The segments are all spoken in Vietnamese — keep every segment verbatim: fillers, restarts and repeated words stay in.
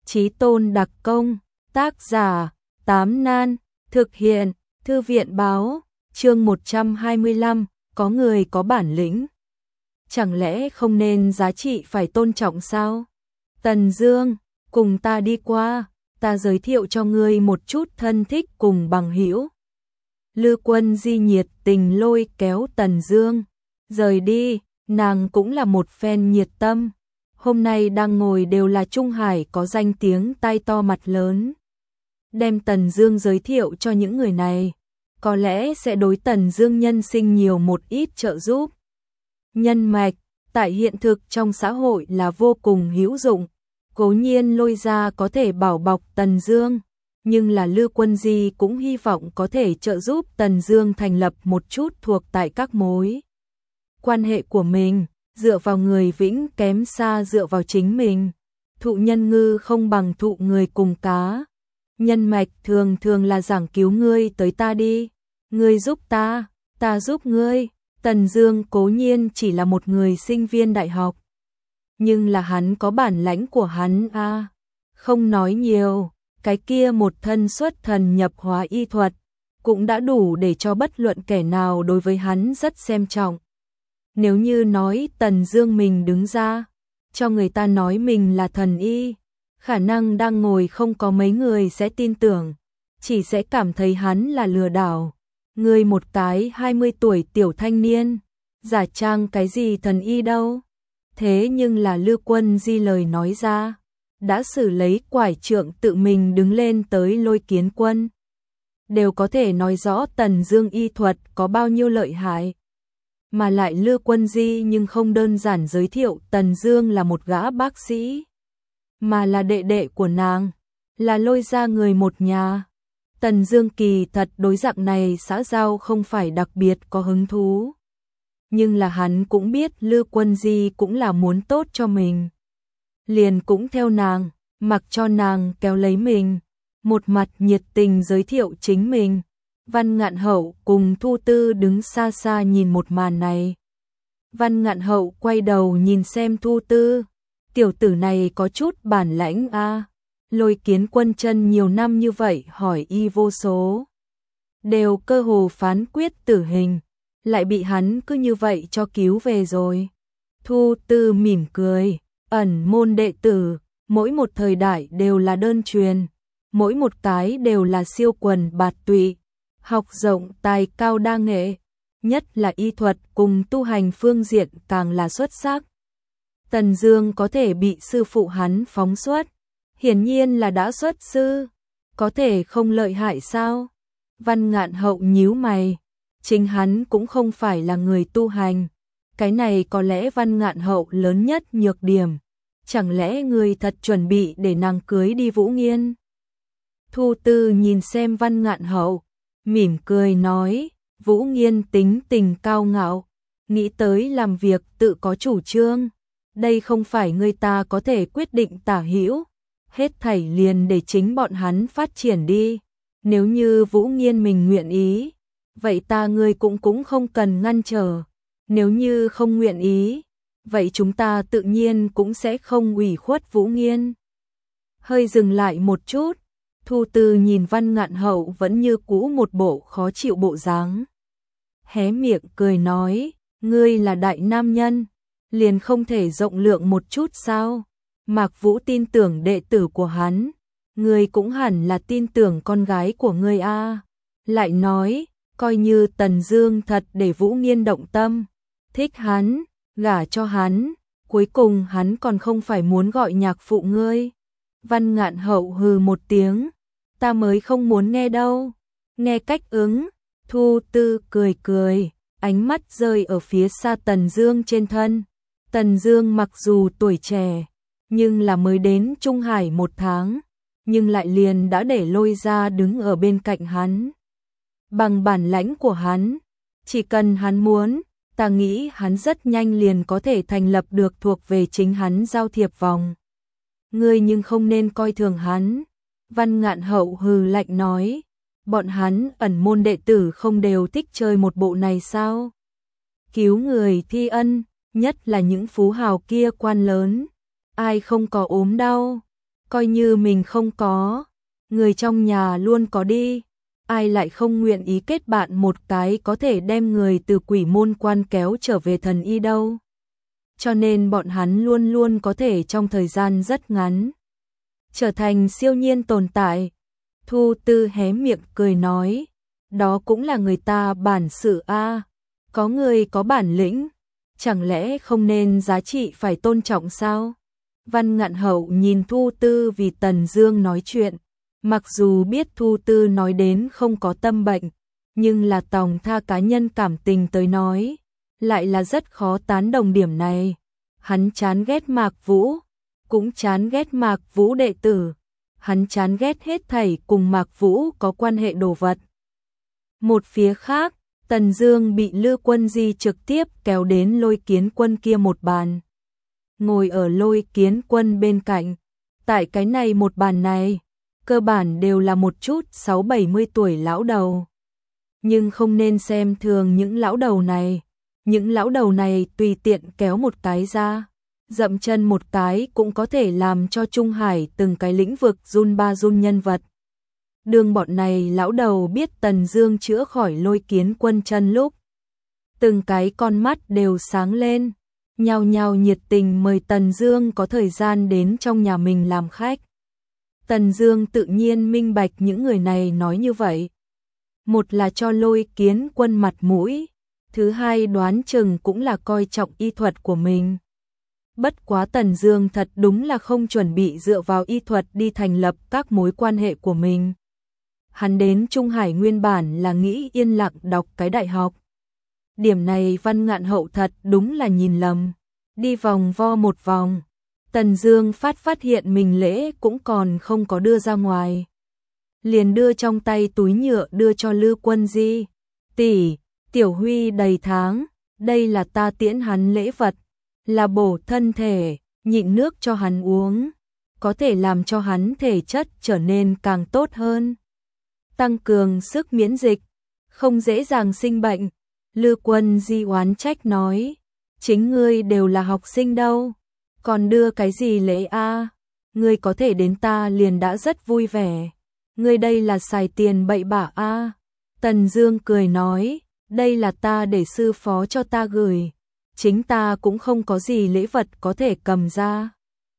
Chí tôn đặc công, tác giả, Tám Nan, thực hiện, Thư viện báo, chương một trăm hai mươi lăm, có người có bản lĩnh. Chẳng lẽ không nên giá trị phải tôn trọng sao? Tần Dương, cùng ta đi qua, ta giới thiệu cho ngươi một chút thân thích cùng bằng hữu. Lư Quân Di nhiệt tình lôi kéo Tần Dương, rời đi, nàng cũng là một fan nhiệt tâm. Hôm nay đang ngồi đều là Trung Hải có danh tiếng tai to mặt lớn. Đem Tần Dương giới thiệu cho những người này, có lẽ sẽ đối Tần Dương nhân sinh nhiều một ít trợ giúp. Nhân mạch, tại hiện thực trong xã hội là vô cùng hữu dụng. Cố nhiên Lôi gia có thể bảo bọc Tần Dương, nhưng là Lư Quân Di cũng hy vọng có thể trợ giúp Tần Dương thành lập một chút thuộc tại các mối quan hệ của mình, dựa vào người vĩnh kém xa dựa vào chính mình. Thụ nhân ngư không bằng thụ người cùng cá. Nhân mạch thường thường là giảng cứu ngươi tới ta đi, ngươi giúp ta, ta giúp ngươi. Tần Dương cố nhiên chỉ là một người sinh viên đại học, nhưng là hắn có bản lãnh của hắn a, à. Không nói nhiều, cái kia một thân xuất thần nhập hóa y thuật cũng đã đủ để cho bất luận kẻ nào đối với hắn rất xem trọng. Nếu như nói Tần Dương mình đứng ra, cho người ta nói mình là thần y, khả năng đang ngồi không có mấy người sẽ tin tưởng, chỉ sẽ cảm thấy hắn là lừa đảo. Người một cái hai mươi tuổi tiểu thanh niên, giả trang cái gì thần y đâu. Thế nhưng là Lư Quân Di lời nói ra, đã xử lấy quải trượng tự mình đứng lên tới lôi kiến quân. Đều có thể nói rõ Tần Dương y thuật có bao nhiêu lợi hại. Mà lại Lư Quân Di nhưng không đơn giản giới thiệu Tần Dương là một gã bác sĩ, mà là đệ đệ của nàng, là Lôi gia người một nhà. Tần Dương kỳ thật đối dạng này xã giao không phải đặc biệt có hứng thú. Nhưng là hắn cũng biết Lư Quân Di cũng là muốn tốt cho mình. Liền cũng theo nàng, mặc cho nàng kéo lấy mình, một mặt nhiệt tình giới thiệu chính mình. Văn Ngạn Hậu cùng Thu Tư đứng xa xa nhìn một màn này. Văn Ngạn Hậu quay đầu nhìn xem Thu Tư, tiểu tử này có chút bản lãnh a. À. Lôi kiến quân chân nhiều năm như vậy hỏi y vô số, đều cơ hồ phán quyết tử hình, lại bị hắn cứ như vậy cho cứu về rồi. Thu Tư mỉm cười, ẩn môn đệ tử, mỗi một thời đại đều là đơn truyền, mỗi một cái đều là siêu quần bạt tụy, học rộng tài cao đa nghệ, nhất là y thuật cùng tu hành phương diện càng là xuất sắc. Tần Dương có thể bị sư phụ hắn phóng xuất, hiển nhiên là đã xuất sư, có thể không lợi hại sao? Văn Ngạn Hậu nhíu mày, chính hắn cũng không phải là người tu hành, cái này có lẽ Văn Ngạn Hậu lớn nhất nhược điểm, chẳng lẽ người thật chuẩn bị để nàng cưới đi Vũ Nghiên? Thu Tư nhìn xem Văn Ngạn Hậu, mỉm cười nói, Vũ Nghiên tính tình cao ngạo, nghĩ tới làm việc tự có chủ trương, đây không phải người ta có thể quyết định tả hữu, hết thảy liền để chính bọn hắn phát triển đi. Nếu như Vũ Nghiên mình nguyện ý, vậy ta ngươi cũng cũng không cần ngăn trở. Nếu như không nguyện ý, vậy chúng ta tự nhiên cũng sẽ không ủy khuất Vũ Nghiên. Hơi dừng lại một chút, Thu Tư nhìn Văn Ngạn Hậu vẫn như cũ một bộ khó chịu bộ dáng. Hé miệng cười nói, ngươi là đại nam nhân, liền không thể rộng lượng một chút sao? Mạc Vũ tin tưởng đệ tử của hắn, ngươi cũng hẳn là tin tưởng con gái của ngươi a. Lại nói, coi như Tần Dương thật để Vũ Nghiên động tâm, thích hắn, gả cho hắn, cuối cùng hắn còn không phải muốn gọi nhạc phụ ngươi. Văn Ngạn Hậu hừ một tiếng, ta mới không muốn nghe đâu. Nghe cách ứng, Thu Tư cười cười, ánh mắt rơi ở phía xa Tần Dương trên thân. Tần Dương mặc dù tuổi trẻ, nhưng là mới đến Trung Hải một tháng, nhưng lại liền đã để Lôi gia đứng ở bên cạnh hắn. Bằng bản lãnh của hắn, chỉ cần hắn muốn, ta nghĩ hắn rất nhanh liền có thể thành lập được thuộc về chính hắn giao thiệp vòng. Ngươi nhưng không nên coi thường hắn. Văn Ngạn Hậu hừ lạnh nói, bọn hắn ẩn môn đệ tử không đều thích chơi một bộ này sao? Cứu người thi ân, nhất là những phú hào kia quan lớn, ai không có ốm đau, coi như mình không có, người trong nhà luôn có đi, ai lại không nguyện ý kết bạn một cái có thể đem người từ quỷ môn quan kéo trở về thần y đâu. Cho nên bọn hắn luôn luôn có thể trong thời gian rất ngắn trở thành siêu nhiên tồn tại. Thu Tư hé miệng cười nói, đó cũng là người ta bản sự a, có người có bản lĩnh, chẳng lẽ không nên giá trị phải tôn trọng sao? Văn Ngạn Hậu nhìn Thu Tư vì Tần Dương nói chuyện, mặc dù biết Thu Tư nói đến không có tâm bệnh, nhưng là tòng tha cá nhân cảm tình tới nói, lại là rất khó tán đồng điểm này. Hắn chán ghét Mạc Vũ, cũng chán ghét Mạc Vũ đệ tử, hắn chán ghét hết thảy cùng Mạc Vũ có quan hệ đồ vật. Một phía khác, Tần Dương bị Lư Quân Di trực tiếp kéo đến Lôi Kiến Quân kia một bàn. Ngồi ở Lôi Kiến Quân bên cạnh, tại cái này một bàn này, cơ bản đều là một chút sáu bảy mươi tuổi lão đầu. Nhưng không nên xem thường những lão đầu này, những lão đầu này tùy tiện kéo một cái ra, dậm chân một cái cũng có thể làm cho Trung Hải từng cái lĩnh vực run ba run nhân vật. Đường bọn này lão đầu biết Tần Dương chữa khỏi Lôi Kiến Quân chân lúc, từng cái con mắt đều sáng lên, nhao nhao nhiệt tình mời Tần Dương có thời gian đến trong nhà mình làm khách. Tần Dương tự nhiên minh bạch những người này nói như vậy, một là cho Lôi Kiến Quân mặt mũi, thứ hai đoán chừng cũng là coi trọng y thuật của mình. Bất quá Tần Dương thật đúng là không chuẩn bị dựa vào y thuật đi thành lập các mối quan hệ của mình. Hắn đến Trung Hải nguyên bản là nghĩ yên lặng đọc cái đại học. Điểm này Văn Ngạn Hậu thật đúng là nhìn lầm. Đi vòng vo một vòng, Tần Dương phát phát hiện mình lễ cũng còn không có đưa ra ngoài. Liền đưa trong tay túi nhựa đưa cho Lư Quân Di. Tỷ, Tiểu Huy đầy tháng, đây là ta tiễn hắn lễ vật, là bổ thân thể, nhịn nước cho hắn uống, có thể làm cho hắn thể chất trở nên càng tốt hơn, tăng cường sức miễn dịch, không dễ dàng sinh bệnh. Lư Quân Di oán trách nói, chính ngươi đều là học sinh đâu, còn đưa cái gì lễ a? Ngươi có thể đến ta liền đã rất vui vẻ, ngươi đây là xài tiền bậy bạ a. Tần Dương cười nói, đây là ta để sư phó cho ta gửi, chính ta cũng không có gì lễ vật có thể cầm ra.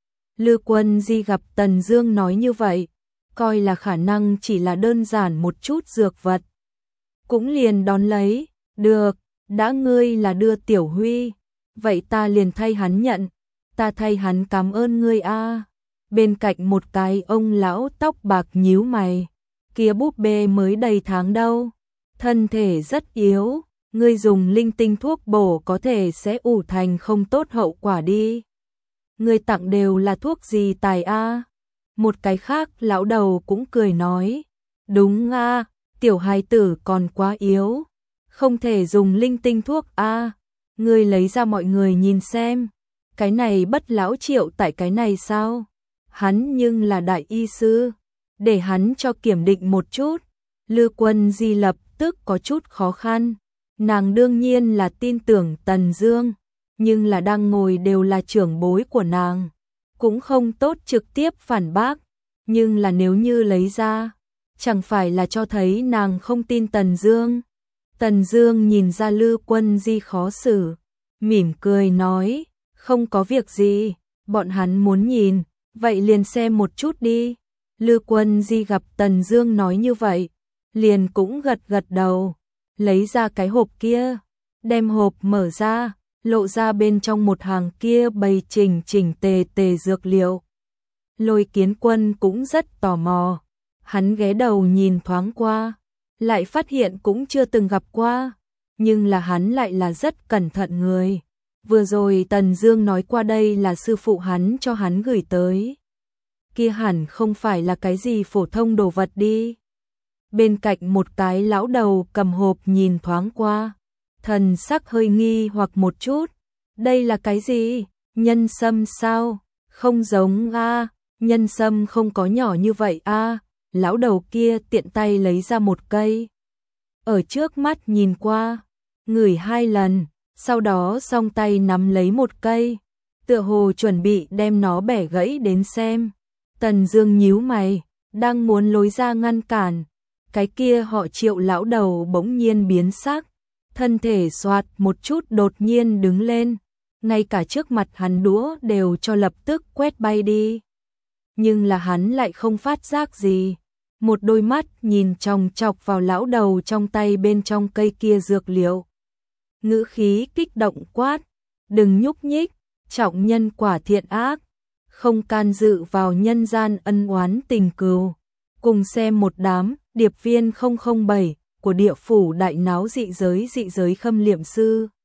Lư Quân Di gặp Tần Dương nói như vậy, coi là khả năng chỉ là đơn giản một chút dược vật, cũng liền đón lấy, được, đã ngươi là đưa Tiểu Huy, vậy ta liền thay hắn nhận, ta thay hắn cảm ơn ngươi a. Bên cạnh một cái ông lão tóc bạc nhíu mày, kia búp bê mới đầy tháng đâu, thân thể rất yếu, ngươi dùng linh tinh thuốc bổ có thể sẽ ủ thành không tốt hậu quả đi. Ngươi tặng đều là thuốc gì tài a? Một cái khác lão đầu cũng cười nói, đúng a, tiểu hài tử còn quá yếu, không thể dùng linh tinh thuốc a. Ngươi lấy ra mọi người nhìn xem, cái này Bất lão Triệu tại cái này sao? Hắn nhưng là đại y sư, để hắn cho kiểm định một chút. Lư Quân Di lập tức có chút khó khăn, nàng đương nhiên là tin tưởng Tần Dương, nhưng là đang ngồi đều là trưởng bối của nàng, cũng không tốt trực tiếp phản bác, nhưng là nếu như lấy ra, chẳng phải là cho thấy nàng không tin Tần Dương. Tần Dương nhìn ra Lư Quân Di khó xử, mỉm cười nói, không có việc gì, bọn hắn muốn nhìn, vậy liền xem một chút đi. Lư Quân Di gặp Tần Dương nói như vậy, liền cũng gật gật đầu, lấy ra cái hộp kia, đem hộp mở ra, lộ ra bên trong một hàng kia bày chỉnh chỉnh tề tề dược liệu. Lôi Kiến Quân cũng rất tò mò, hắn ghé đầu nhìn thoáng qua, lại phát hiện cũng chưa từng gặp qua, nhưng là hắn lại là rất cẩn thận người. Vừa rồi Tần Dương nói qua đây là sư phụ hắn cho hắn gửi tới, kia hẳn không phải là cái gì phổ thông đồ vật đi. Bên cạnh một cái lão đầu cầm hộp nhìn thoáng qua, thần sắc hơi nghi hoặc một chút, đây là cái gì? Nhân sâm sao? Không giống a, nhân sâm không có nhỏ như vậy a. Lão đầu kia tiện tay lấy ra một cây, ở trước mắt nhìn qua, ngửi hai lần, sau đó song tay nắm lấy một cây, tựa hồ chuẩn bị đem nó bẻ gãy đến xem. Tần Dương nhíu mày, đang muốn lối ra ngăn cản, cái kia họ Triệu lão đầu bỗng nhiên biến sắc, thân thể xoạt một chút đột nhiên đứng lên, ngay cả trước mặt hắn đũa đều cho lập tức quét bay đi. Nhưng là hắn lại không phát giác gì, một đôi mắt nhìn chòng chọc vào lão đầu trong tay bên trong cây kia dược liệu. Ngữ khí kích động quát, đừng nhúc nhích, trọng nhân quả thiện ác, không can dự vào nhân gian ân oán tình cừu. Cùng xem một đám điệp viên không không bảy của địa phủ đại náo dị giới dị giới khâm liệm sư.